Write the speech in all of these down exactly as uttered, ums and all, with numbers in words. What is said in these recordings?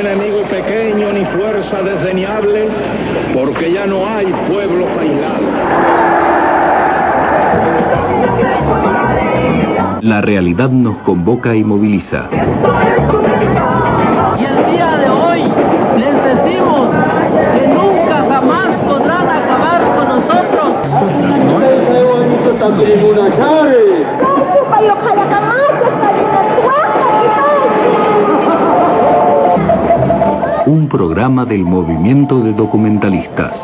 enemigo pequeño ni fuerza desdeñable, porque ya no hay pueblos aislados. La realidad nos convoca y moviliza. Y el día de hoy les decimos que nunca jamás podrán acabar con nosotros. Un programa del movimiento de documentalistas.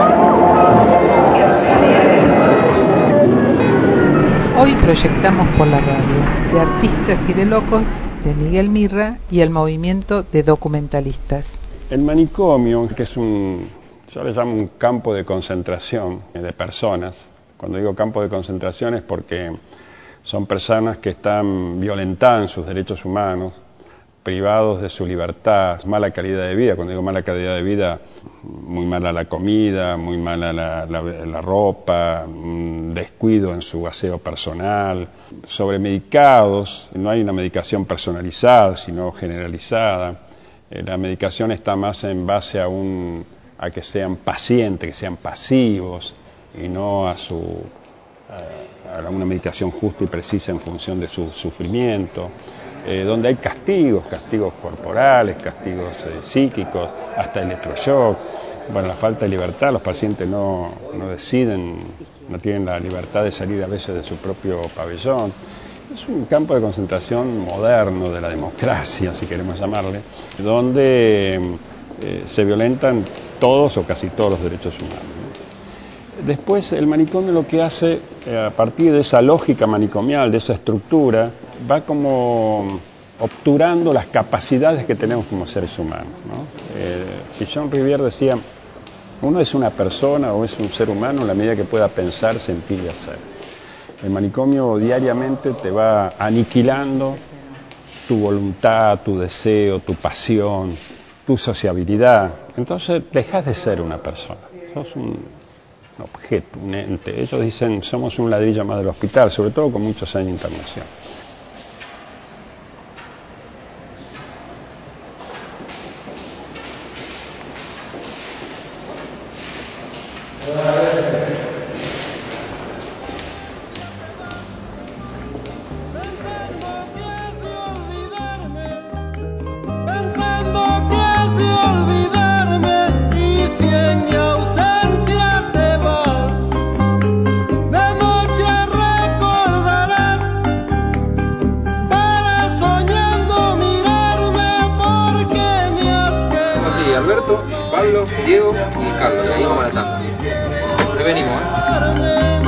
Hoy proyectamos por la radio de Artistas y de Locos, de Miguel Mirra y el movimiento de documentalistas. El manicomio, que es un, yo le llamo un campo de concentración de personas. Cuando digo campo de concentración es porque son personas que están violentadas en sus derechos humanos, privados de su libertad, mala calidad de vida. Cuando digo mala calidad de vida, muy mala la comida, muy mala la, la, la ropa, un descuido en su aseo personal, sobremedicados. No hay una medicación personalizada, sino generalizada. Eh, la medicación está más en base a, un, a que sean pacientes, que sean pasivos, y no a, su, a, a una medicación justa y precisa en función de su sufrimiento. Eh, donde hay castigos, castigos corporales, castigos eh, psíquicos, hasta electroshock. Bueno, la falta de libertad, los pacientes no, no deciden, no tienen la libertad de salir a veces de su propio pabellón. Es un campo de concentración moderno de la democracia, si queremos llamarle, donde eh, se violentan todos o casi todos los derechos humanos, ¿no? Después el manicomio lo que hace, eh, a partir de esa lógica manicomial, de esa estructura, va como obturando las capacidades que tenemos como seres humanos, ¿no? Eh, Jean Rivière decía, uno es una persona o es un ser humano en la medida que pueda pensar, sentir y hacer. El manicomio diariamente te va aniquilando tu voluntad, tu deseo, tu pasión, tu sociabilidad. Entonces dejas de ser una persona, sos un objeto, un ente. Ellos dicen, somos un ladrillo más del hospital, sobre todo con muchos años de internación. Alberto, Pablo, Diego y Carlos, seguimos con la tanda. Ahí venimos, ¿eh?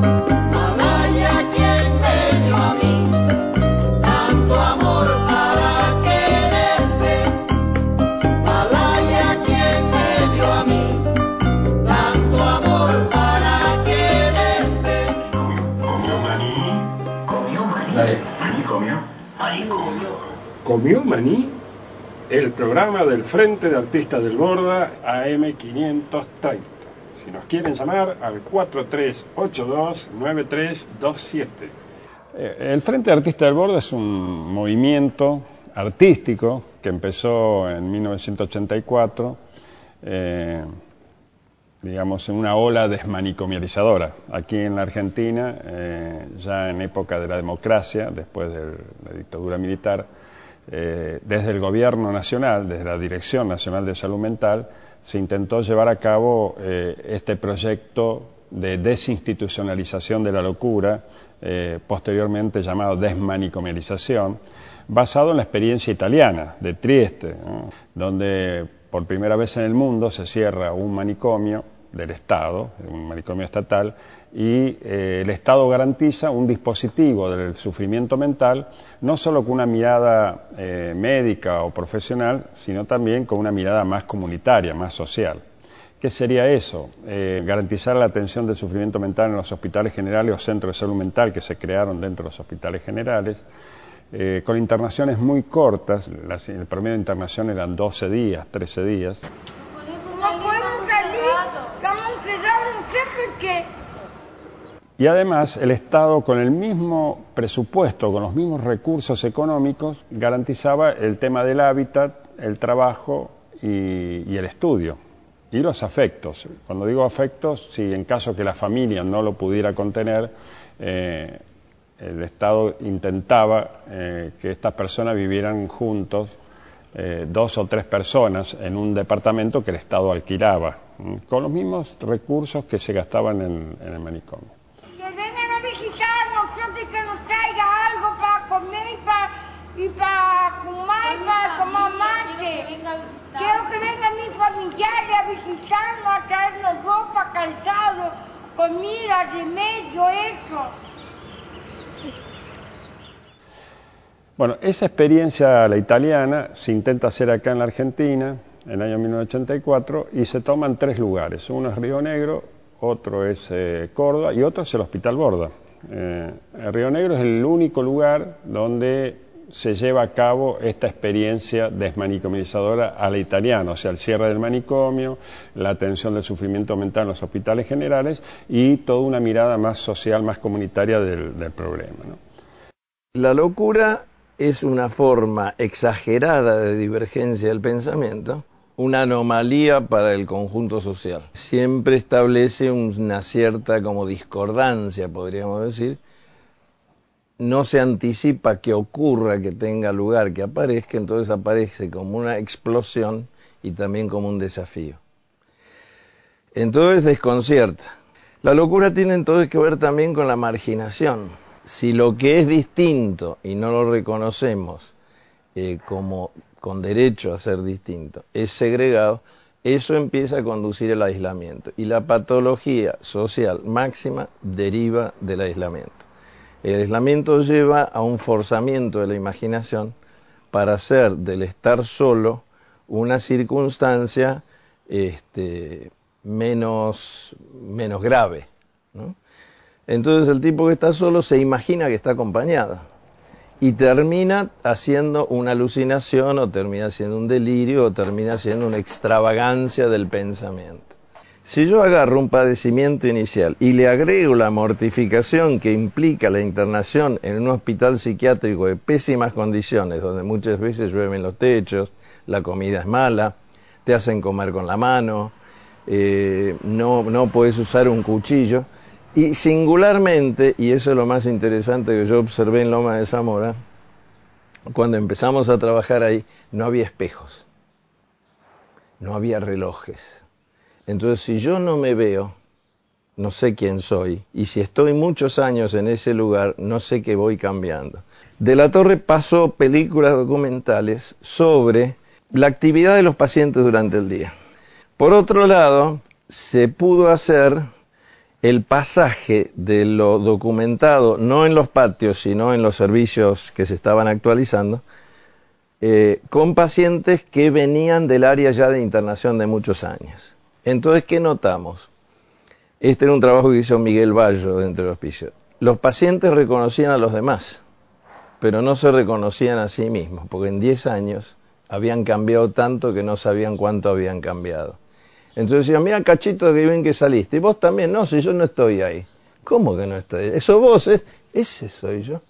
Malaya, quien me dio a mí tanto amor para quererte. Malaya, quien me dio a mí tanto amor para quererte. Comió maní. Comió maní. Dale. Maní comió. Maní comió. ¿Comió maní? El programa del Frente de Artistas del Borda, A M quinientos treinta. Si nos quieren llamar al cuatro tres ocho dos nueve tres dos siete. El Frente de Artistas del Borda es un movimiento artístico que empezó en mil novecientos ochenta y cuatro, eh, digamos, en una ola desmanicomializadora. Aquí en la Argentina, eh, ya en época de la democracia, después de la dictadura militar, Eh, desde el gobierno nacional, desde la Dirección Nacional de Salud Mental, se intentó llevar a cabo eh, este proyecto de desinstitucionalización de la locura, eh, posteriormente llamado desmanicomialización, basado en la experiencia italiana de Trieste, ¿no? Donde por primera vez en el mundo se cierra un manicomio del Estado, un manicomio estatal, y eh, el Estado garantiza un dispositivo del sufrimiento mental, no solo con una mirada eh, médica o profesional, sino también con una mirada más comunitaria, más social. ¿Qué sería eso? Eh, garantizar la atención del sufrimiento mental en los hospitales generales o centros de salud mental que se crearon dentro de los hospitales generales, eh, con internaciones muy cortas. Las, el promedio de internación eran doce días, trece días. No podemos salir, estamos encerrados, no sé por qué. Y además el Estado, con el mismo presupuesto, con los mismos recursos económicos, garantizaba el tema del hábitat el trabajo y, y el estudio. Y los afectos. Cuando digo afectos, si en caso que la familia no lo pudiera contener, eh, el Estado intentaba eh, que estas personas vivieran juntos, eh, dos o tres personas, en un departamento que el Estado alquilaba, ¿m? Con los mismos recursos que se gastaban en, en el manicomio. Que vengan a visitarnos, y que nos traiga algo para comer y para, y para fumar y para tomar mate. Quiero que vengan mis familiares a visitarnos, a traernos ropa, calzado, comida, remedio, eso. Bueno, esa experiencia, la italiana, se intenta hacer acá en la Argentina, en el año mil novecientos ochenta y cuatro, y se toman tres lugares. Uno es Río Negro, otro es eh, Córdoba y otro es el Hospital Borda. Eh, el Río Negro es el único lugar donde se lleva a cabo esta experiencia desmanicomizadora a la italiana, o sea, el cierre del manicomio, la atención del sufrimiento mental en los hospitales generales y toda una mirada más social, más comunitaria del, del problema, ¿no? La locura es una forma exagerada de divergencia del pensamiento, una anomalía para el conjunto social. Siempre establece una cierta como discordancia, podríamos decir. No se anticipa que ocurra, que tenga lugar, que aparezca, entonces aparece como una explosión y también como un desafío. Entonces desconcierta. La locura tiene entonces que ver también con la marginación. Si lo que es distinto y no lo reconocemos eh, como con derecho a ser distinto es segregado, eso empieza a conducir al aislamiento. Y la patología social máxima deriva del aislamiento. El aislamiento lleva a un forzamiento de la imaginación para hacer del estar solo una circunstancia este, menos, menos grave, ¿no? Entonces el tipo que está solo se imagina que está acompañado y termina haciendo una alucinación o termina haciendo un delirio o termina haciendo una extravagancia del pensamiento. Si yo agarro un padecimiento inicial y le agrego la mortificación que implica la internación en un hospital psiquiátrico de pésimas condiciones, donde muchas veces llueven los techos, la comida es mala, te hacen comer con la mano, eh, no, no puedes usar un cuchillo, y singularmente, y eso es lo más interesante que yo observé en Loma de Zamora, cuando empezamos a trabajar ahí, no había espejos, no había relojes. Entonces, si yo no me veo, no sé quién soy. Y si estoy muchos años en ese lugar, no sé qué voy cambiando. De la Torre pasó películas documentales sobre la actividad de los pacientes durante el día. Por otro lado, se pudo hacer el pasaje de lo documentado, no en los patios, sino en los servicios que se estaban actualizando, eh, con pacientes que venían del área ya de internación de muchos años. Entonces, ¿qué notamos? Este era un trabajo que hizo Miguel Bayo dentro del hospicio. Los pacientes reconocían a los demás, pero no se reconocían a sí mismos, porque en diez años habían cambiado tanto que no sabían cuánto habían cambiado. Entonces decían, mira Cachito, que bien que saliste. Y vos también, no, si yo no estoy ahí. ¿Cómo que no estoy? Eso vos, ¿eh? Ese soy yo.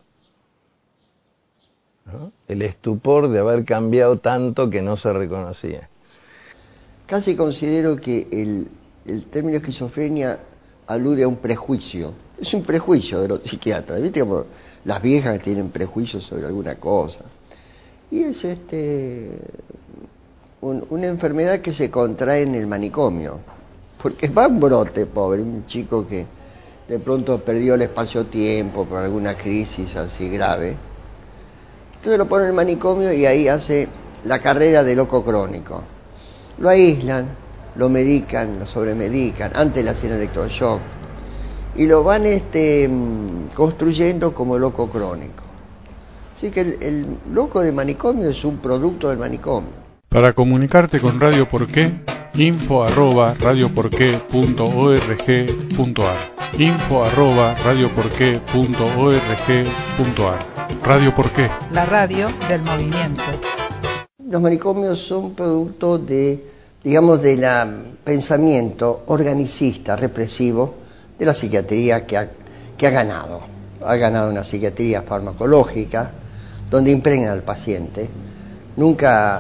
¿No? El estupor de haber cambiado tanto que no se reconocía. Casi considero que el, el término esquizofrenia alude a un prejuicio. Es un prejuicio de los psiquiatras, ¿viste? Como las viejas que tienen prejuicios sobre alguna cosa. Y es este un, una enfermedad que se contrae en el manicomio. Porque va un brote, pobre, un chico que de pronto perdió el espacio-tiempo por alguna crisis así grave. Entonces lo pone en el manicomio y ahí hace la carrera de loco crónico. Lo aíslan, lo medican, lo sobremedican, antes le hacían electroshock, y lo van este, construyendo como loco crónico. Así que el, el loco de manicomio es un producto del manicomio. Para comunicarte con Radio Porqué, info arroba radioporqué.org.ar info arroba radioporqué.org.ar Radio Porqué, la radio del movimiento. Los manicomios son producto de, digamos, del pensamiento organicista, represivo de la psiquiatría que ha, que ha ganado. Ha ganado una psiquiatría farmacológica, donde impregna al paciente. Nunca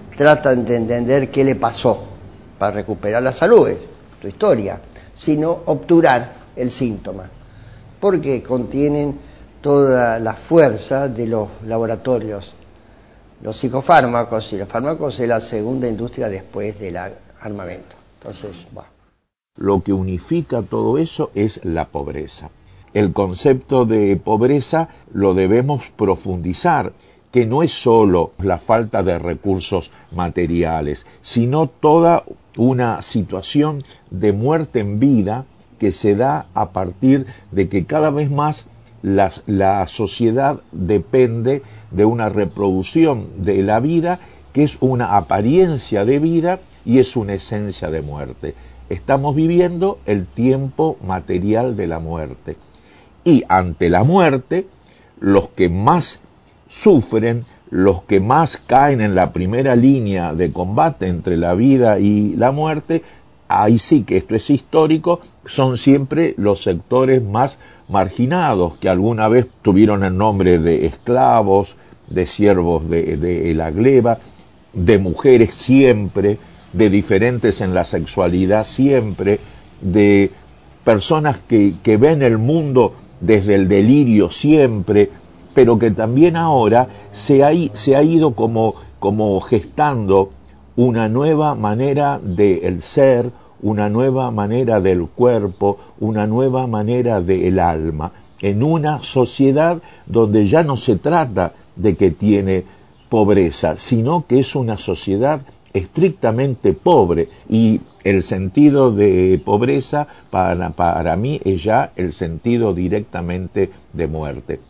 tratan de entender qué le pasó para recuperar la salud, es tu historia, sino obturar el síntoma, porque contienen toda la fuerza de los laboratorios. Los psicofármacos y los fármacos es la segunda industria después del armamento. Entonces, bueno. Lo que unifica todo eso es la pobreza. El concepto de pobreza lo debemos profundizar, que no es solo la falta de recursos materiales, sino toda una situación de muerte en vida que se da a partir de que cada vez más la, la sociedad depende de una reproducción de la vida que es una apariencia de vida y es una esencia de muerte. Estamos viviendo el tiempo material de la muerte. Y ante la muerte, los que más sufren, los que más caen en la primera línea de combate entre la vida y la muerte, ahí sí que esto es histórico, son siempre los sectores más marginados, que alguna vez tuvieron el nombre de esclavos, de siervos de, de la gleba, de mujeres siempre, de diferentes en la sexualidad siempre, de personas que, que ven el mundo desde el delirio siempre, pero que también ahora se ha, se ha ido como, como gestando una nueva manera del ser, una nueva manera del cuerpo, una nueva manera del alma, en una sociedad donde ya no se trata de que tiene pobreza, sino que es una sociedad estrictamente pobre, y el sentido de pobreza para, para mí es ya el sentido directamente de muerte.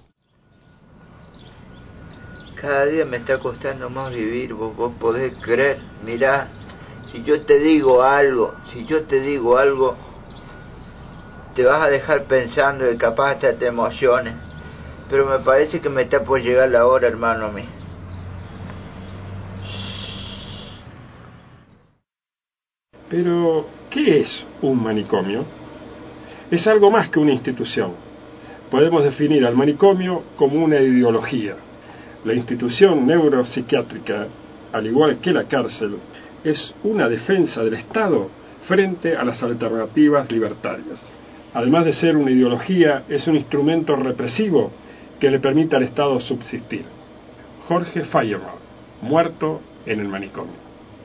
Cada día me está costando más vivir, vos, vos podés creer. Mirá, si yo te digo algo, si yo te digo algo, te vas a dejar pensando y capaz hasta te emociones, pero me parece que me está por llegar la hora, hermano mío. Pero, ¿qué es un manicomio? Es algo más que una institución. Podemos definir al manicomio como una ideología. La institución neuropsiquiátrica, al igual que la cárcel, es una defensa del Estado frente a las alternativas libertarias. Además de ser una ideología, es un instrumento represivo que le permite al Estado subsistir. Jorge Feuerbach, muerto en el manicomio.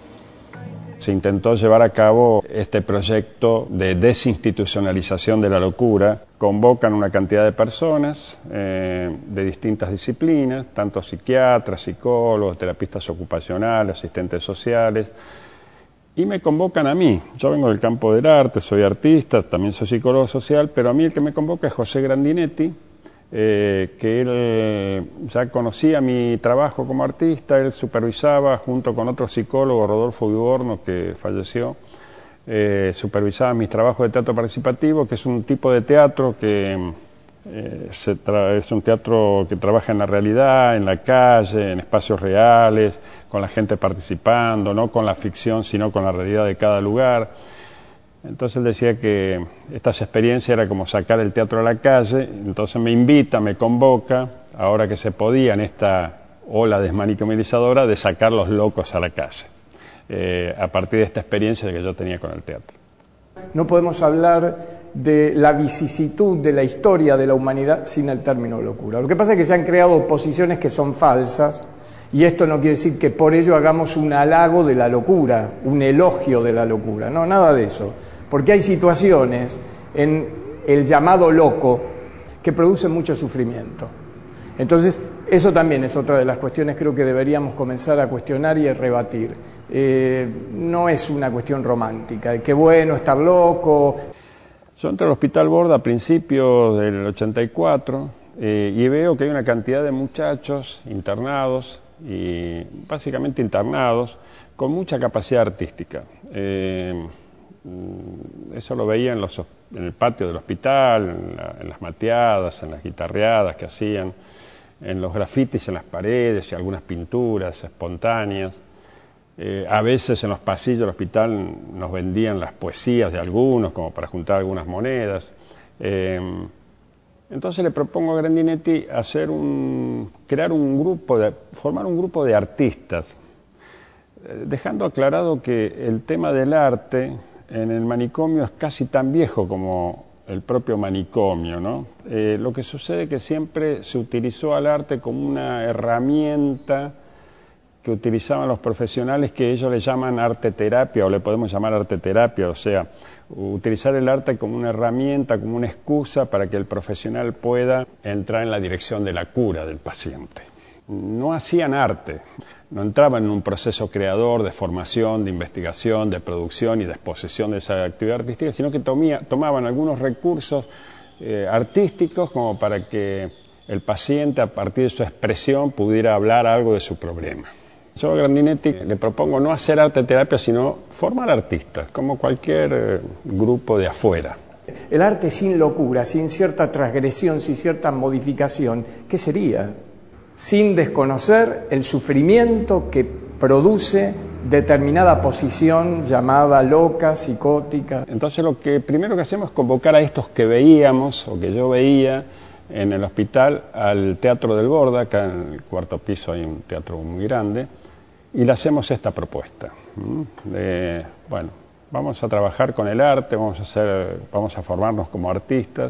Se intentó llevar a cabo este proyecto de desinstitucionalización de la locura. Convocan una cantidad de personas eh, de distintas disciplinas, tanto psiquiatras, psicólogos, terapistas ocupacionales, asistentes sociales, y me convocan a mí. Yo vengo del campo del arte, soy artista, también soy psicólogo social, pero a mí el que me convoca es José Grandinetti, Eh, que él eh, ya conocía mi trabajo como artista. Él supervisaba junto con otro psicólogo, Rodolfo Viborno, que falleció, eh, supervisaba mis trabajos de teatro participativo, que es un tipo de teatro que eh, se tra es un teatro que trabaja en la realidad, en la calle, en espacios reales, con la gente participando, no con la ficción, sino con la realidad de cada lugar. Entonces él decía que estas experiencias era como sacar el teatro a la calle. Entonces me invita, me convoca, ahora que se podía en esta ola desmanicomializadora, de sacar los locos a la calle, eh, a partir de esta experiencia que yo tenía con el teatro. No podemos hablar de la vicisitud de la historia de la humanidad sin el término locura. Lo que pasa es que se han creado posiciones que son falsas, y esto no quiere decir que por ello hagamos un halago de la locura, un elogio de la locura. No, nada de eso. Porque hay situaciones en el llamado loco que producen mucho sufrimiento. Entonces, eso también es otra de las cuestiones creo que deberíamos comenzar a cuestionar y a rebatir. Eh, no es una cuestión romántica, qué bueno estar loco. Yo entré al Hospital Borda a principios del ochenta y cuatro eh, y veo que hay una cantidad de muchachos internados, y básicamente internados, con mucha capacidad artística. Eh, Eso lo veía en, los, en el patio del hospital, en, la, en las mateadas, en las guitarreadas que hacían, en los grafitis en las paredes y algunas pinturas espontáneas. Eh, a veces en los pasillos del hospital nos vendían las poesías de algunos como para juntar algunas monedas. Eh, entonces le propongo a Grandinetti hacer un, crear un grupo, de, formar un grupo de artistas. dejando aclarado que el tema del arte en el manicomio es casi tan viejo como el propio manicomio, ¿no? Eh, lo que sucede es que siempre se utilizó al arte como una herramienta que utilizaban los profesionales, que ellos le llaman arte terapia, o le podemos llamar arte terapia, o sea, utilizar el arte como una herramienta, como una excusa para que el profesional pueda entrar en la dirección de la cura del paciente. No hacían arte, no entraban en un proceso creador de formación, de investigación, de producción y de exposición de esa actividad artística, sino que tomía, tomaban algunos recursos eh, artísticos como para que el paciente, a partir de su expresión, pudiera hablar algo de su problema. Yo a Grandinetti le propongo no hacer arte terapia, sino formar artistas, como cualquier eh, grupo de afuera. El arte sin locura, sin cierta transgresión, sin cierta modificación, ¿qué sería? Sin desconocer el sufrimiento que produce determinada posición llamada loca, psicótica. Entonces lo que primero que hacemos es convocar a estos que veíamos, o que yo veía en el hospital, al Teatro del Borda. Acá en el cuarto piso hay un teatro muy grande, y le hacemos esta propuesta. De, bueno, vamos a trabajar con el arte, vamos a, hacer, vamos a formarnos como artistas,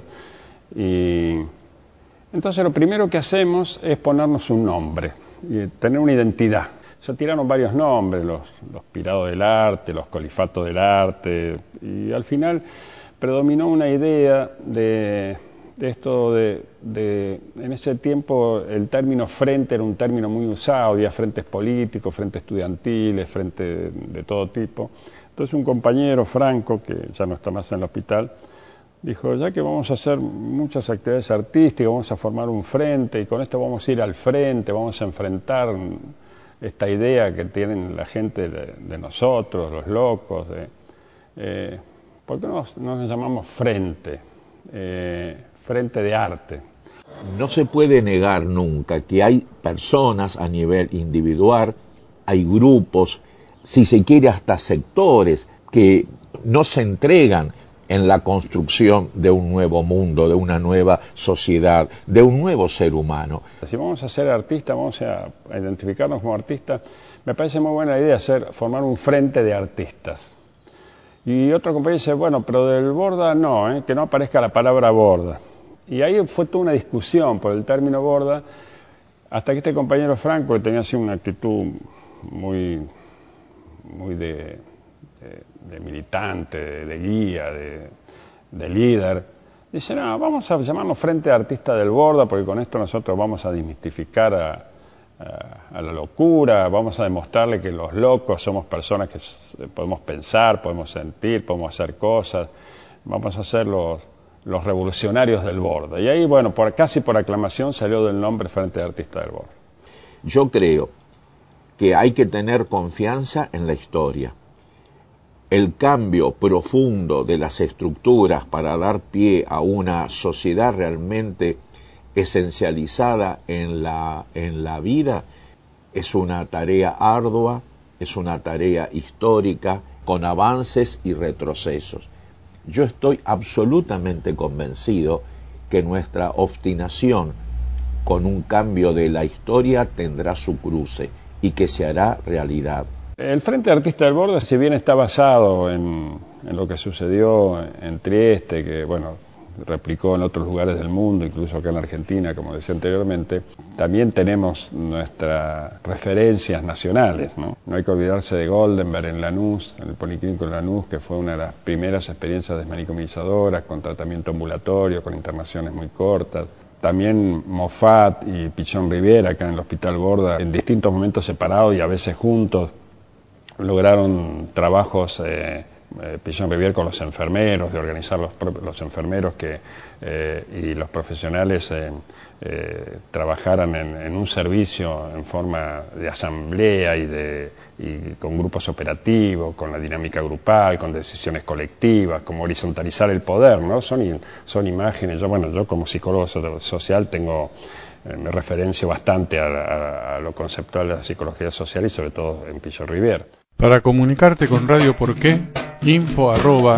y entonces lo primero que hacemos es ponernos un nombre y tener una identidad. Se tiraron varios nombres, los, los Pirados del Arte, los Colifatos del Arte, y al final predominó una idea de, de esto de, de... En ese tiempo el término frente era un término muy usado, había frentes políticos, frentes estudiantiles, frentes de, de todo tipo. Entonces un compañero, Franco, que ya no está más en el hospital, dijo, ya que vamos a hacer muchas actividades artísticas, vamos a formar un frente, y con esto vamos a ir al frente, vamos a enfrentar esta idea que tienen la gente de, de nosotros, los locos. De, eh, ¿Por qué no nos, no nos llamamos frente? Eh, frente de arte. No se puede negar nunca que hay personas a nivel individual, hay grupos, si se quiere hasta sectores, que no se entregan en la construcción de un nuevo mundo, de una nueva sociedad, de un nuevo ser humano. Si vamos a ser artistas, vamos a identificarnos como artistas, me parece muy buena idea hacer, formar un frente de artistas. Y otro compañero dice, bueno, pero del Borda no, ¿eh? que no aparezca la palabra Borda. Y ahí fue toda una discusión por el término Borda, hasta que este compañero Franco, que tenía así una actitud muy, muy de... de de militante, de, de guía, de, de líder, dice, no, vamos a llamarnos Frente de Artistas del Borda, porque con esto nosotros vamos a desmistificar a, a, a la locura, vamos a demostrarle que los locos somos personas que podemos pensar, podemos sentir, podemos hacer cosas, vamos a ser los, los revolucionarios del Borda. Y ahí, bueno, por, casi por aclamación salió del nombre Frente de Artistas del Borda. Yo creo que hay que tener confianza en la historia. El cambio profundo de las estructuras para dar pie a una sociedad realmente esencializada en la, en la vida es una tarea ardua, es una tarea histórica, con avances y retrocesos. Yo estoy absolutamente convencido que nuestra obstinación con un cambio de la historia tendrá su cruce y que se hará realidad. El Frente de Artistas del Borda, si bien está basado en, en lo que sucedió en Trieste, que bueno, replicó en otros lugares del mundo, incluso acá en la Argentina, como decía anteriormente, también tenemos nuestras referencias nacionales, ¿no? No hay que olvidarse de Goldenberg en Lanús, en el Policlínico de Lanús, que fue una de las primeras experiencias desmanicomizadoras, con tratamiento ambulatorio, con internaciones muy cortas. También Moffat y Pichón Rivera, acá en el Hospital Borda, en distintos momentos separados y a veces juntos, lograron trabajos, eh, eh, Pichón Rivière con los enfermeros, de organizar los, los enfermeros que, eh, y los profesionales eh, eh, trabajaran en, en un servicio en forma de asamblea y, de, y con grupos operativos, con la dinámica grupal, con decisiones colectivas, como horizontalizar el poder, ¿no? Son, son imágenes, yo, bueno, yo como psicólogo social tengo... me referencio bastante a, a, a lo conceptual de la psicología social y sobre todo en Pichón Rivière. Para comunicarte con Radio Porqué, info arroba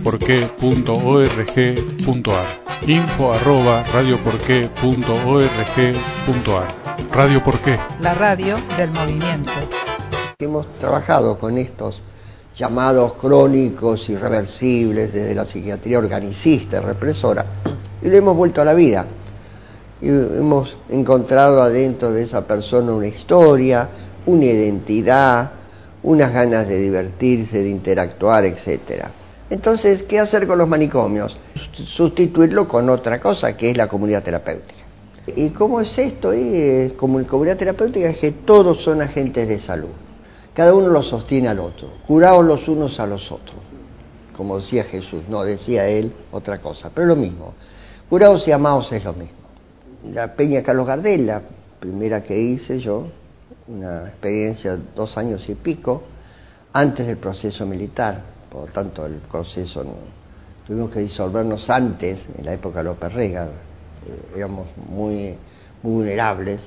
radioporqué.org.ar info arroba radioporqué.org.ar Radio Porqué, la radio del movimiento. Hemos trabajado con estos llamados crónicos irreversibles desde la psiquiatría organicista, represora, y lo hemos vuelto a la vida. Y hemos encontrado adentro de esa persona una historia, una identidad, unas ganas de divertirse, de interactuar, etcétera. Entonces, ¿qué hacer con los manicomios? Sustituirlo con otra cosa, que es la comunidad terapéutica. ¿Y cómo es esto? Y, como comunidad terapéutica es que todos son agentes de salud. Cada uno lo sostiene al otro, curaos los unos a los otros, como decía Jesús, no decía él otra cosa, pero lo mismo, curaos y amaos es lo mismo. La Peña Carlos Gardel, la primera que hice yo, una experiencia de dos años y pico, antes del proceso militar, por lo tanto el proceso no, tuvimos que disolvernos antes, en la época de López Rega, eh, éramos muy, muy vulnerables.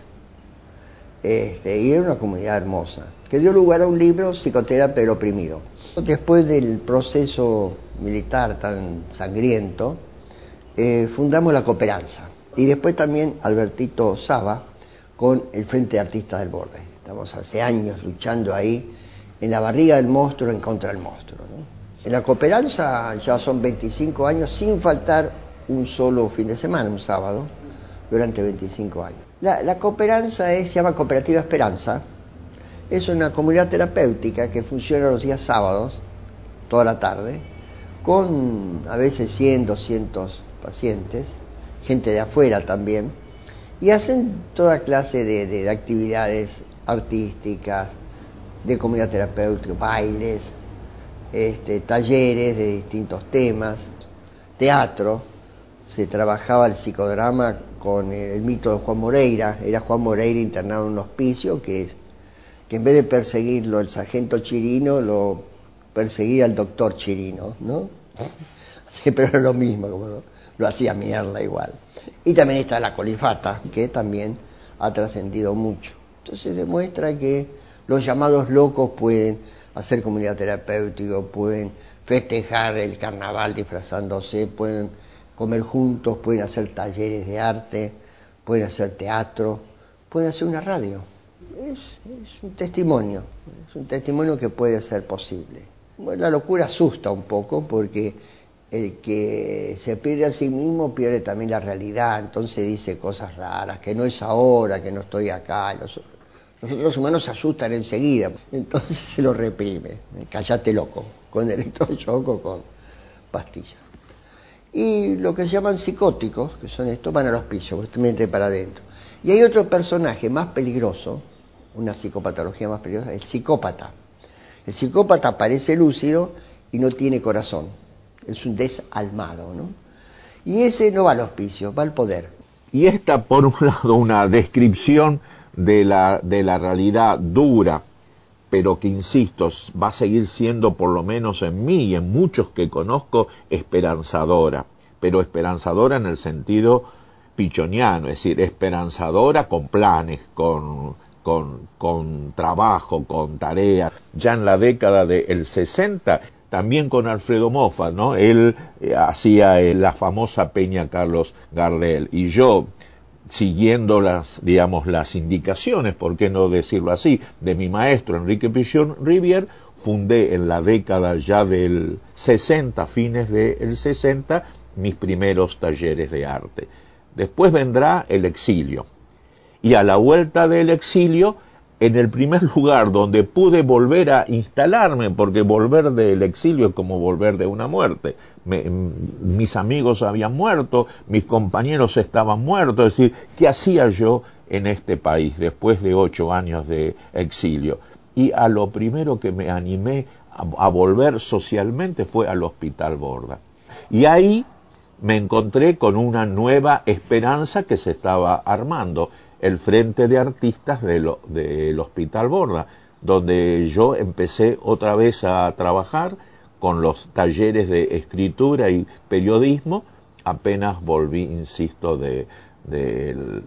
Este, y era una comunidad hermosa, que dio lugar a un libro, Psicoterapia del Oprimido. Después del proceso militar tan sangriento, eh, fundamos la Cooperanza. Y después también Albertito Saba con el Frente de Artistas del Borde. Estamos hace años luchando ahí, en la barriga del monstruo en contra del monstruo, ¿no? En la Cooperanza ya son veinticinco años sin faltar un solo fin de semana, un sábado, durante veinticinco años. La, la Cooperanza es, se llama Cooperativa Esperanza, es una comunidad terapéutica que funciona los días sábados, toda la tarde, con a veces cien, doscientos pacientes, gente de afuera también, y hacen toda clase de, de, de actividades artísticas, de comunidad terapéutica, bailes, este, talleres de distintos temas, teatro. Se trabajaba el psicodrama con el mito de Juan Moreira. Era Juan Moreira internado en un hospicio que, que en vez de perseguirlo el sargento Chirino, lo perseguía el doctor Chirino, ¿no? Sí, pero era lo mismo, como lo, lo hacía mierda igual. Y también está la Colifata, que también ha trascendido mucho. Entonces demuestra que los llamados locos pueden hacer comunidad terapéutica, pueden festejar el carnaval disfrazándose, pueden comer juntos, pueden hacer talleres de arte, pueden hacer teatro, pueden hacer una radio. Es, es un testimonio, es un testimonio que puede ser posible. Bueno, la locura asusta un poco porque el que se pierde a sí mismo pierde también la realidad, entonces dice cosas raras, que no es ahora, que no estoy acá. Los, los humanos se asustan enseguida, entonces se lo reprime. Cállate loco, con electroshock o con pastillas. Y lo que se llaman psicóticos, que son estos, van al hospicio, justamente para adentro. Y hay otro personaje más peligroso, una psicopatología más peligrosa, el psicópata. El psicópata parece lúcido y no tiene corazón. Es un desalmado, ¿no? Y ese no va al hospicio, va al poder. Y esta, por un lado, una descripción de la, de la realidad dura, pero que, insisto, va a seguir siendo, por lo menos en mí y en muchos que conozco, esperanzadora, pero esperanzadora en el sentido pichoniano, es decir, esperanzadora con planes, con, con, con trabajo, con tarea. Ya en la década del sesenta, también con Alfredo Moffat, ¿no? Él eh, hacía eh, la famosa Peña Carlos Gardel, y yo, siguiendo las, digamos, las indicaciones, por qué no decirlo así, de mi maestro Enrique Pichon Rivière, fundé en la década ya del sesenta, fines del sesenta, mis primeros talleres de arte. Después vendrá el exilio, y a la vuelta del exilio, en el primer lugar donde pude volver a instalarme, porque volver del exilio es como volver de una muerte. Me, mis amigos habían muerto, mis compañeros estaban muertos, es decir, ¿qué hacía yo en este país después de ocho años de exilio? Y a lo primero que me animé a, a volver socialmente fue al Hospital Borda. Y ahí me encontré con una nueva esperanza que se estaba armando, el Frente de Artistas de lo, del Hospital Borda, donde yo empecé otra vez a trabajar con los talleres de escritura y periodismo, apenas volví, insisto, de, de el,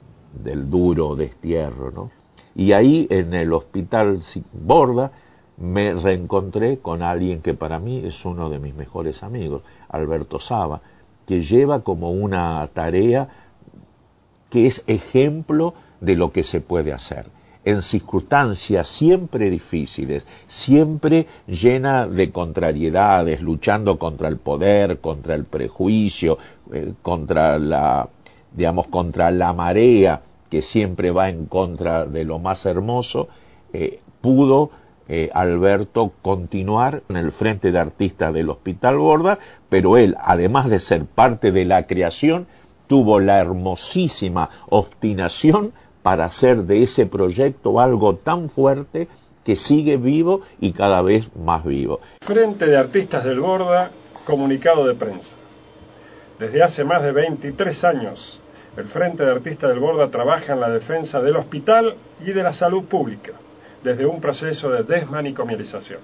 del duro destierro, ¿no? Y ahí en el Hospital Borda me reencontré con alguien que para mí es uno de mis mejores amigos, Alberto Saba, que lleva como una tarea que es ejemplo de lo que se puede hacer. en circunstancias siempre difíciles, siempre llena de contrariedades, luchando contra el poder, contra el prejuicio, eh, contra la, digamos, contra la marea que siempre va en contra de lo más hermoso, eh, pudo eh, Alberto continuar en el frente de artistas del Hospital Borda, pero él, además de ser parte de la creación, tuvo la hermosísima obstinación para hacer de ese proyecto algo tan fuerte que sigue vivo y cada vez más vivo. Frente de Artistas del Borda, comunicado de prensa. Desde hace más de veintitrés años, el Frente de Artistas del Borda trabaja en la defensa del hospital y de la salud pública, desde un proceso de desmanicomialización.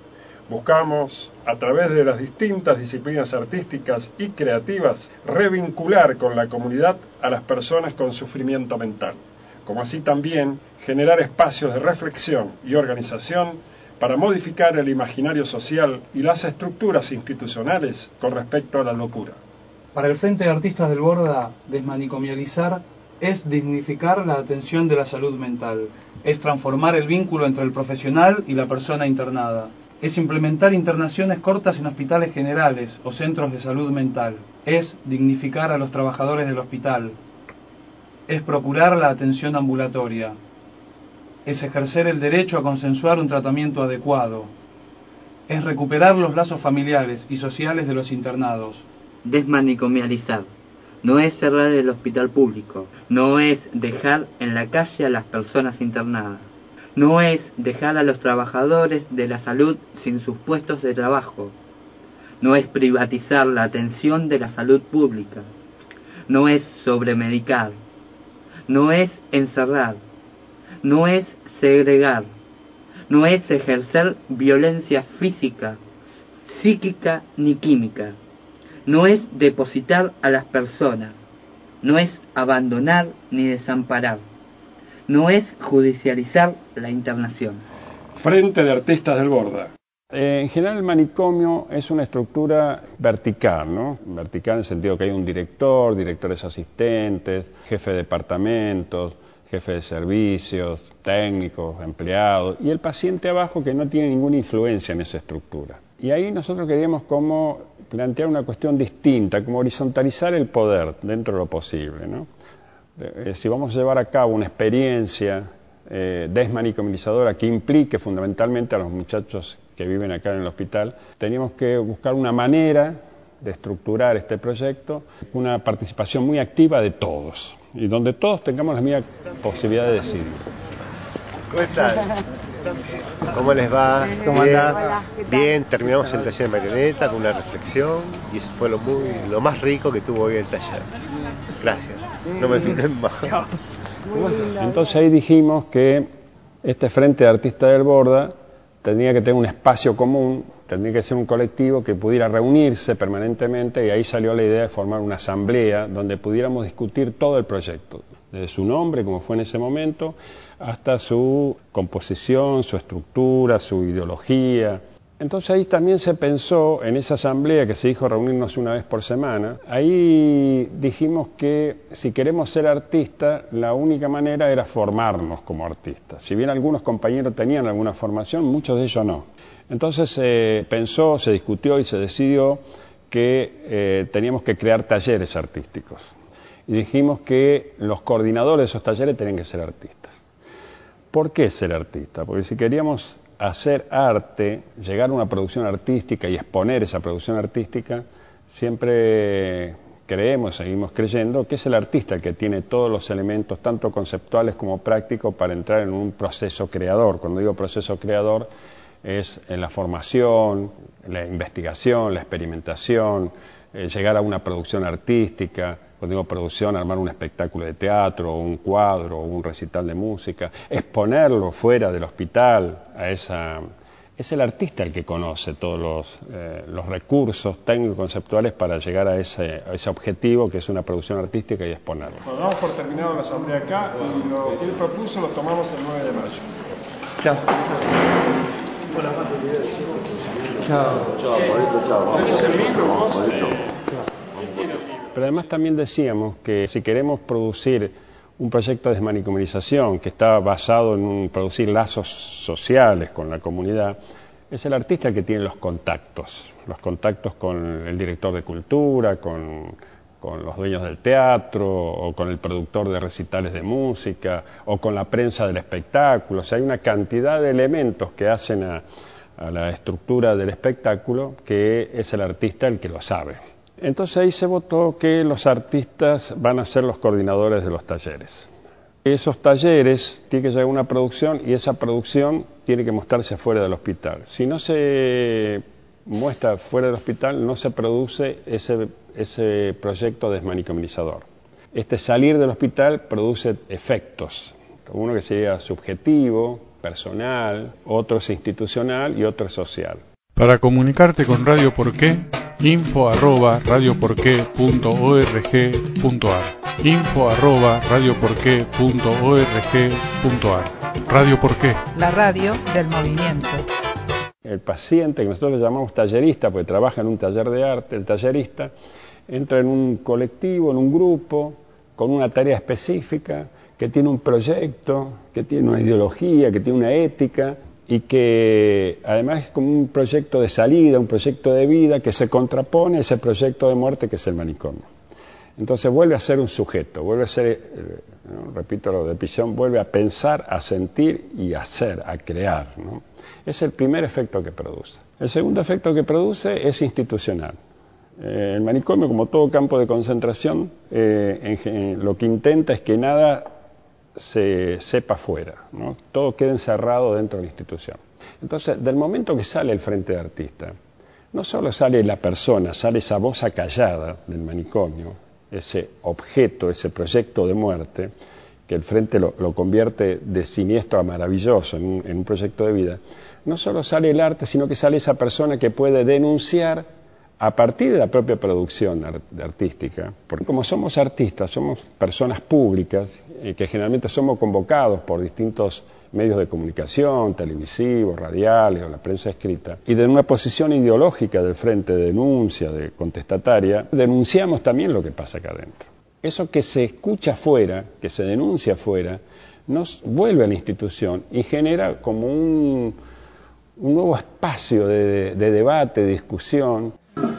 Buscamos, a través de las distintas disciplinas artísticas y creativas, revincular con la comunidad a las personas con sufrimiento mental, como así también generar espacios de reflexión y organización para modificar el imaginario social y las estructuras institucionales con respecto a la locura. Para el Frente de Artistas del Borda, desmanicomializar es dignificar la atención de la salud mental, es transformar el vínculo entre el profesional y la persona internada, es implementar internaciones cortas en hospitales generales o centros de salud mental, es dignificar a los trabajadores del hospital, es procurar la atención ambulatoria, es ejercer el derecho a consensuar un tratamiento adecuado, es recuperar los lazos familiares y sociales de los internados. Desmanicomializar no es cerrar el hospital público, no es dejar en la calle a las personas internadas, no es dejar a los trabajadores de la salud sin sus puestos de trabajo, no es privatizar la atención de la salud pública, no es sobremedicar, no es encerrar, no es segregar, no es ejercer violencia física, psíquica ni química, no es depositar a las personas, no es abandonar ni desamparar, no es judicializar la internación. Frente de Artistas del Borda. Eh, en general el manicomio es una estructura vertical, ¿no? Vertical en el sentido que hay un director, directores asistentes, jefe de departamentos, jefe de servicios, técnicos, empleados, y el paciente abajo que no tiene ninguna influencia en esa estructura. Y ahí nosotros queríamos como plantear una cuestión distinta, como horizontalizar el poder dentro de lo posible, ¿no? Eh, si vamos a llevar a cabo una experiencia eh, desmanicomizadora que implique fundamentalmente a los muchachos que viven acá en el hospital, teníamos que buscar una manera de estructurar este proyecto, una participación muy activa de todos, y donde todos tengamos la misma posibilidad de decidir. ¿Cómo están? ¿Cómo les va? ¿Cómo Bien, andás? bien, terminamos el taller de marioneta con una reflexión y eso fue lo, muy, lo más rico que tuvo hoy el taller. Gracias, no me filmen más. Entonces ahí dijimos que este Frente de Artistas del Borda tenía que tener un espacio común, tendría que ser un colectivo que pudiera reunirse permanentemente, y ahí salió la idea de formar una asamblea donde pudiéramos discutir todo el proyecto, desde su nombre, como fue en ese momento, hasta su composición, su estructura, su ideología. Entonces ahí también se pensó en esa asamblea que se dijo reunirnos una vez por semana. Ahí dijimos que si queremos ser artistas, la única manera era formarnos como artistas. Si bien algunos compañeros tenían alguna formación, muchos de ellos no. Entonces se eh, pensó, se discutió y se decidió que eh, teníamos que crear talleres artísticos. Y dijimos que los coordinadores de esos talleres tenían que ser artistas. ¿Por qué ser artista? Porque si queríamos hacer arte, llegar a una producción artística y exponer esa producción artística, siempre creemos, seguimos creyendo, que es el artista el que tiene todos los elementos, tanto conceptuales como prácticos, para entrar en un proceso creador. Cuando digo proceso creador, es en la formación, la investigación, la experimentación, eh, llegar a una producción artística. Cuando digo producción, armar un espectáculo de teatro, o un cuadro, o un recital de música, exponerlo fuera del hospital a esa... Es el artista el que conoce todos los, eh, los recursos técnicos conceptuales para llegar a ese, a ese objetivo que es una producción artística y exponerlo. Bueno, damos por terminado la asamblea acá y lo que él propuso lo tomamos el nueve de mayo. Chao. Chao. Chao. ¿Tenés el libro vos? Pero además también decíamos que si queremos producir un proyecto de desmanicomialización que está basado en un, producir lazos sociales con la comunidad, es el artista el que tiene los contactos, los contactos con el director de cultura, con, con los dueños del teatro, o con el productor de recitales de música, o con la prensa del espectáculo. O sea, hay una cantidad de elementos que hacen a, a la estructura del espectáculo que es el artista el que lo sabe. Entonces ahí se votó que los artistas van a ser los coordinadores de los talleres. Esos talleres tiene que llegar a una producción y esa producción tiene que mostrarse afuera del hospital. Si no se muestra fuera del hospital, no se produce ese, ese proyecto desmanicomilizador. Este salir del hospital produce efectos, uno que sería subjetivo, personal, otro es institucional y otro es social. Para comunicarte con Radio Porqué, info arroba radioporqué punto org punto ar, info arroba radioporqué punto org punto ar. Radio Porqué, la radio del movimiento. El paciente, que nosotros le llamamos tallerista, porque trabaja en un taller de arte, el tallerista entra en un colectivo, en un grupo, con una tarea específica, que tiene un proyecto, que tiene una ideología, que tiene una ética, y que además es como un proyecto de salida, un proyecto de vida que se contrapone a ese proyecto de muerte que es el manicomio. Entonces vuelve a ser un sujeto, vuelve a ser, ¿no? Repito lo de Pichon, vuelve a pensar, a sentir y a hacer, a crear, ¿no? Es el primer efecto que produce. El segundo efecto que produce es institucional. Eh, el manicomio, como todo campo de concentración, eh, en, en, lo que intenta es que nada se sepa fuera, ¿no? Todo queda encerrado dentro de la institución. Entonces, del momento que sale el Frente de Artistas, no solo sale la persona, sale esa voz acallada del manicomio, ese objeto, ese proyecto de muerte, que el Frente lo, lo convierte de siniestro a maravilloso en un, en un proyecto de vida. No solo sale el arte, sino que sale esa persona que puede denunciar a partir de la propia producción art artística, porque como somos artistas, somos personas públicas, eh, que generalmente somos convocados por distintos medios de comunicación, televisivos, radiales o la prensa escrita, y de una posición ideológica del frente de denuncia, de contestataria, denunciamos también lo que pasa acá adentro. Eso que se escucha afuera, que se denuncia afuera, nos vuelve a la institución y genera como un, un nuevo espacio de, de, de debate, de discusión.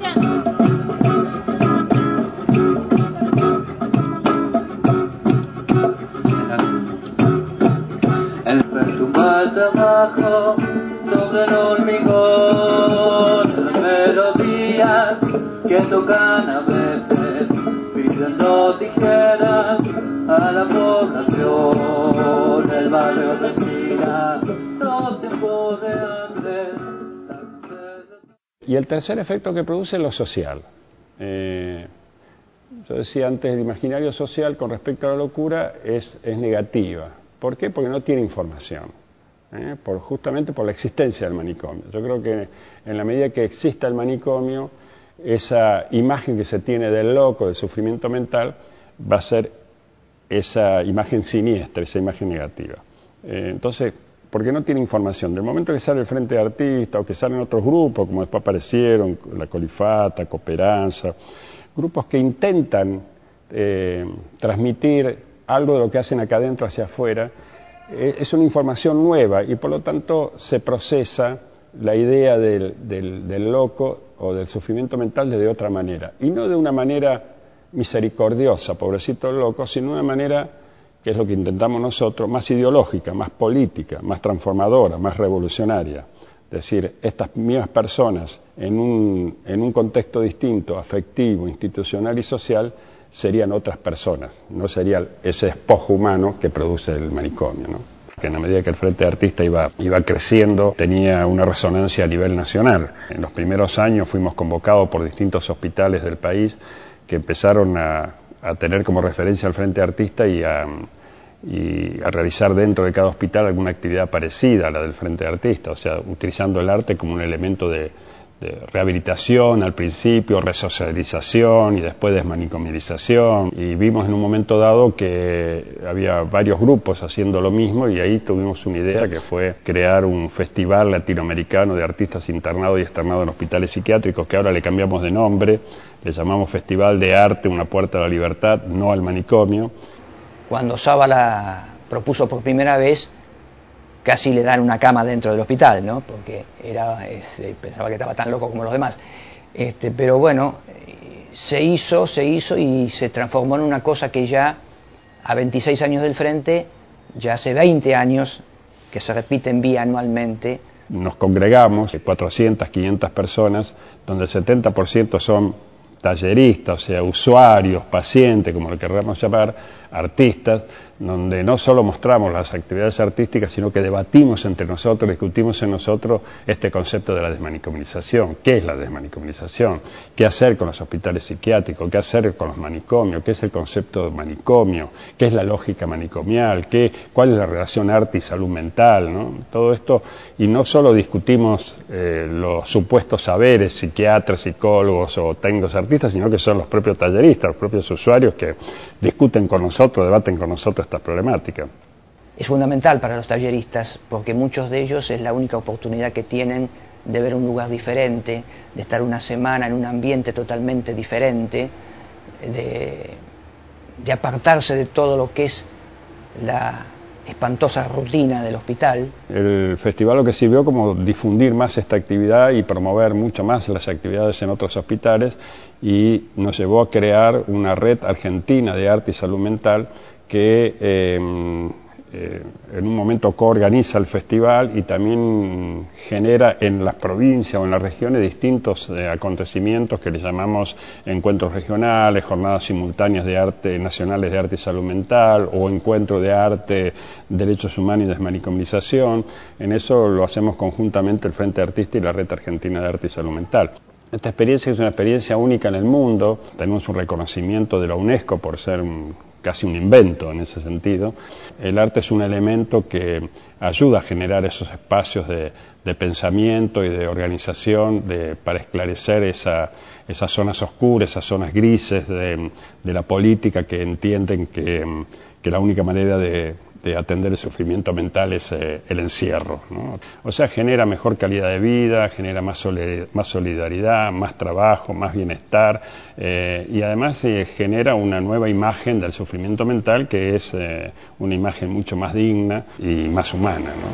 El perturbar trabajo sobre el hormigón, las melodías que tocan a veces pidiendo tijeras a la población. El barrio respira los tiempos de antes. Y el tercer efecto que produce es lo social. Eh, yo decía antes, el imaginario social con respecto a la locura es, es negativa. ¿Por qué? Porque no tiene información, ¿eh? por, justamente por la existencia del manicomio. Yo creo que en la medida que exista el manicomio, esa imagen que se tiene del loco, del sufrimiento mental, va a ser esa imagen siniestra, esa imagen negativa. Eh, entonces, porque no tiene información. Del momento que sale el Frente de Artistas o que salen otros grupos, como después aparecieron, la Colifata, Cooperanza, grupos que intentan eh, transmitir algo de lo que hacen acá adentro hacia afuera, eh, es una información nueva y por lo tanto se procesa la idea del, del, del loco o del sufrimiento mental de otra manera. Y no de una manera misericordiosa, pobrecito el loco, sino de una manera, que es lo que intentamos nosotros, más ideológica, más política, más transformadora, más revolucionaria. Es decir, estas mismas personas en un, en un contexto distinto, afectivo, institucional y social, serían otras personas, no sería ese despojo humano que produce el manicomio, ¿no? Que en la medida que el Frente de Artistas iba, iba creciendo, tenía una resonancia a nivel nacional. En los primeros años fuimos convocados por distintos hospitales del país que empezaron a, a tener como referencia al Frente de Artistas y a, y a realizar dentro de cada hospital alguna actividad parecida a la del Frente de Artistas, o sea, utilizando el arte como un elemento de, de rehabilitación al principio, resocialización y después desmanicomialización. Y vimos en un momento dado que había varios grupos haciendo lo mismo y ahí tuvimos una idea que fue crear un festival latinoamericano de artistas internados y externados en hospitales psiquiátricos, que ahora le cambiamos de nombre, le llamamos Festival de Arte, una puerta a la libertad, no al manicomio. cuando Sábala propuso por primera vez, casi le dan una cama dentro del hospital, ¿no? Porque era, es, pensaba que estaba tan loco como los demás. Este, pero bueno, se hizo, se hizo y se transformó en una cosa que ya a veintiséis años del frente, ya hace veinte años que se repiten bianualmente. Nos congregamos, cuatrocientas, quinientas personas, donde el setenta por ciento son talleristas, o sea, usuarios, pacientes, como lo querramos llamar, artistas, donde no solo mostramos las actividades artísticas, sino que debatimos entre nosotros, discutimos en nosotros este concepto de la desmanicomialización. ¿Qué es la desmanicomialización? ¿Qué hacer con los hospitales psiquiátricos? ¿Qué hacer con los manicomios? ¿Qué es el concepto de manicomio? ¿Qué es la lógica manicomial? ¿Qué, ¿Cuál es la relación arte y salud mental? ¿No? Todo esto, y no solo discutimos eh, los supuestos saberes, psiquiatras, psicólogos o técnicos artistas, sino que son los propios talleristas, los propios usuarios que discuten con nosotros, debaten con nosotros esta problemática. Es fundamental para los talleristas porque muchos de ellos es la única oportunidad que tienen de ver un lugar diferente, de estar una semana en un ambiente totalmente diferente, de, de apartarse de todo lo que es la espantosa rutina del hospital. El festival lo que sirvió como difundir más esta actividad y promover mucho más las actividades en otros hospitales, y nos llevó a crear una red argentina de arte y salud mental que eh, eh, en un momento coorganiza el festival y también genera en las provincias o en las regiones distintos eh, acontecimientos que le llamamos encuentros regionales, jornadas simultáneas de arte, nacionales de arte y salud mental, o encuentro de arte, derechos humanos y desmanicomialización. En eso lo hacemos conjuntamente el Frente Artista y la Red Argentina de Arte y Salud Mental. Esta experiencia es una experiencia única en el mundo, tenemos un reconocimiento de la UNESCO por ser un, casi un invento en ese sentido. El arte es un elemento que ayuda a generar esos espacios de, de pensamiento y de organización de, para esclarecer esa, esas zonas oscuras, esas zonas grises de, de la política, que entienden que, que la única manera de de atender el sufrimiento mental es eh, el encierro, ¿no? O sea, genera mejor calidad de vida, genera más, solid más solidaridad, más trabajo, más bienestar, eh, y además eh, genera una nueva imagen del sufrimiento mental, que es eh, una imagen mucho más digna y más humana, ¿no?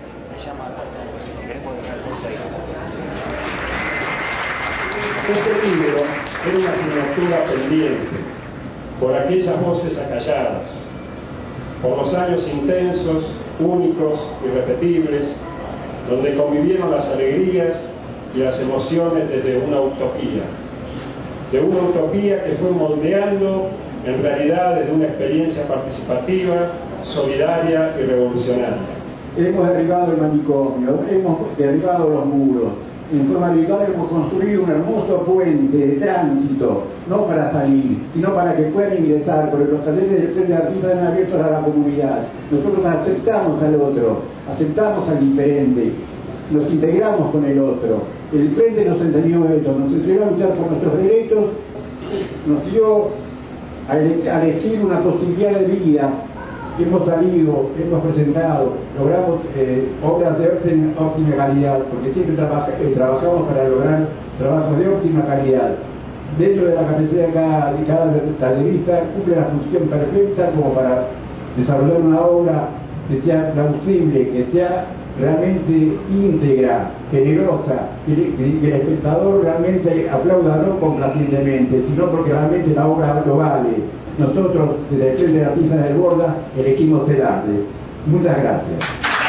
Este libro es una asignatura pendiente por aquellas voces acalladas, por los años intensos, únicos, irrepetibles, donde convivieron las alegrías y las emociones desde una utopía, de una utopía que fue moldeando en realidad desde una experiencia participativa, solidaria y revolucionaria. Hemos derribado el manicomio, hemos derribado los muros. En forma radical hemos construido un hermoso puente de tránsito, no para salir, sino para que puedan ingresar, porque los talleres del Frente Artista están abiertos a la comunidad. Nosotros aceptamos al otro, aceptamos al diferente, nos integramos con el otro. El Frente nos enseñó esto, nos enseñó a luchar por nuestros derechos, nos dio a elegir una posibilidad de vida. Hemos salido, hemos presentado, logramos eh, obras de óptima, óptima calidad, porque siempre trabaja, eh, trabajamos para lograr trabajos de óptima calidad. Dentro de la capacidad de cada, de cada tallerista cumple la función perfecta como para desarrollar una obra que sea plausible, que sea realmente íntegra, generosa, que, que, que el espectador realmente aplauda no complacientemente, sino porque realmente la obra lo vale. Nosotros, desde el Frente de Artistas del Borda, elegimos el arte. Muchas gracias.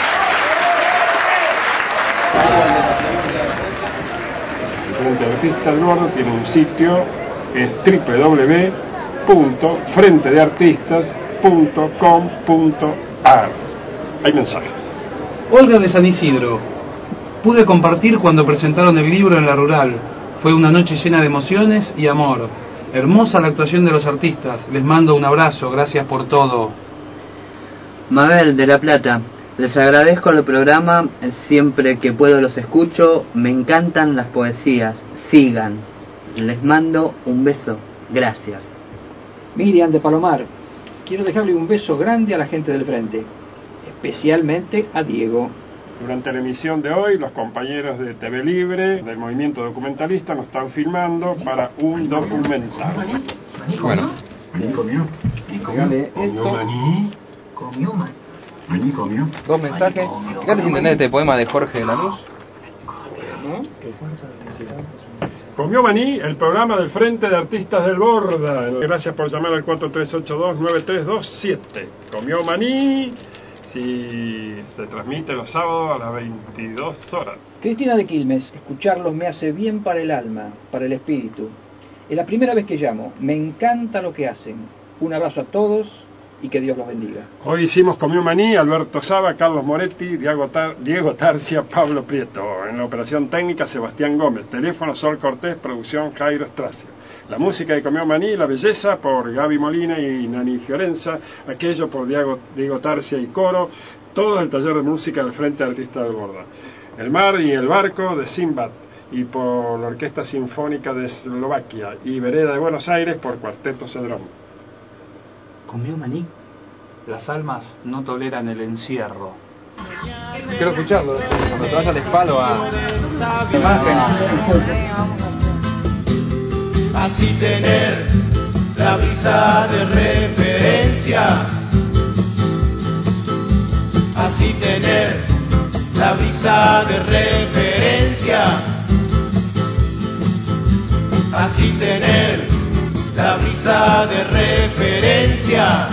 El Frente de Artistas del Borda tiene un sitio, es doble u doble u doble u punto frente de artistas punto com punto a r. Hay mensajes. Olga de San Isidro. Pude compartir cuando presentaron el libro en la rural. Fue una noche llena de emociones y amor. Hermosa la actuación de los artistas. Les mando un abrazo. Gracias por todo. Mabel de La Plata. Les agradezco el programa. Siempre que puedo los escucho. Me encantan las poesías. Sigan. Les mando un beso. Gracias. Miriam de Palomar. Quiero dejarle un beso grande a la gente del Frente. Especialmente a Diego. Durante la emisión de hoy, los compañeros de T V Libre, del movimiento documentalista, nos están filmando para un documental. Bueno. Pegale esto. maní. Comió maní. Maní comió. Dos mensajes. Fíjate si entendés este poema de Jorge Lanús. Comió maní, el programa del Frente de Artistas del Borda. Gracias por llamar al cuatro tres ocho dos nueve tres dos siete. Comió maní, si se transmite los sábados a las veintidós horas. Cristina de Quilmes, escucharlos me hace bien para el alma, para el espíritu. Es la primera vez que llamo, me encanta lo que hacen. Un abrazo a todos y que Dios los bendiga. Hoy hicimos Comió maní, Alberto Saba, Carlos Moretti, Diego, Tar Diego Tarcia, Pablo Prieto. En la operación técnica, Sebastián Gómez. Teléfono, Sol Cortés. Producción, Jairo Estracio. La música de Comió maní, La Belleza, por Gaby Molina y Nani Fiorenza. Aquello por Diego, Diego Tarcia y Coro. Todo el taller de música del Frente de Artistas del Borda. El mar y el barco, de Simbad. Y por la Orquesta Sinfónica de Eslovaquia. Y Vereda de Buenos Aires, por Cuarteto Cedrón. ¿Comió maní? Las almas no toleran el encierro. Quiero escucharlo. Cuando te vayas al espalo a imagen. Así tener la brisa de referencia. Así tener la brisa de referencia. Así tener la brisa de referencia.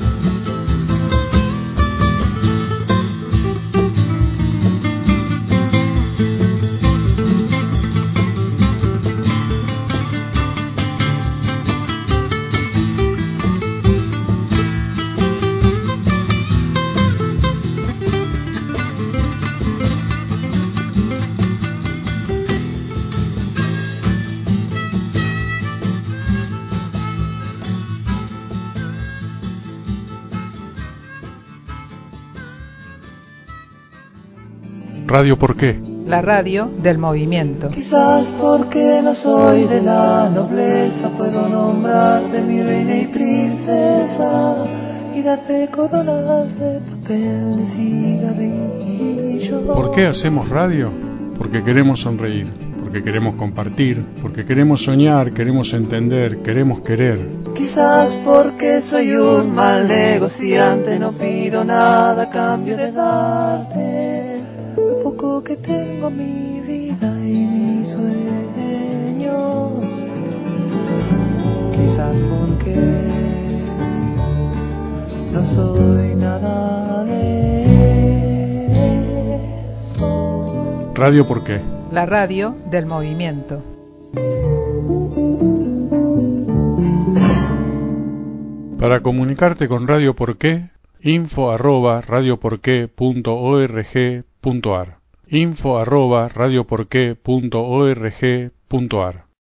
Radio ¿Por qué? La radio del movimiento. Quizás porque no soy de la nobleza, puedo nombrarte mi reina y princesa y darte coronas de papel de cigarrillo. ¿Por qué hacemos radio? Porque queremos sonreír, porque queremos compartir, porque queremos soñar, queremos entender, queremos querer. Quizás porque soy un mal negociante, no pido nada a cambio de darte lo poco que tengo, mi vida y mis sueños. Quizás porque no soy nada de eso. Radio ¿Por qué? La radio del movimiento. Para comunicarte con Radio ¿Por qué? Info arroba radioporqué punto org punto ar. Info arroba radioporqué punto org punto ar.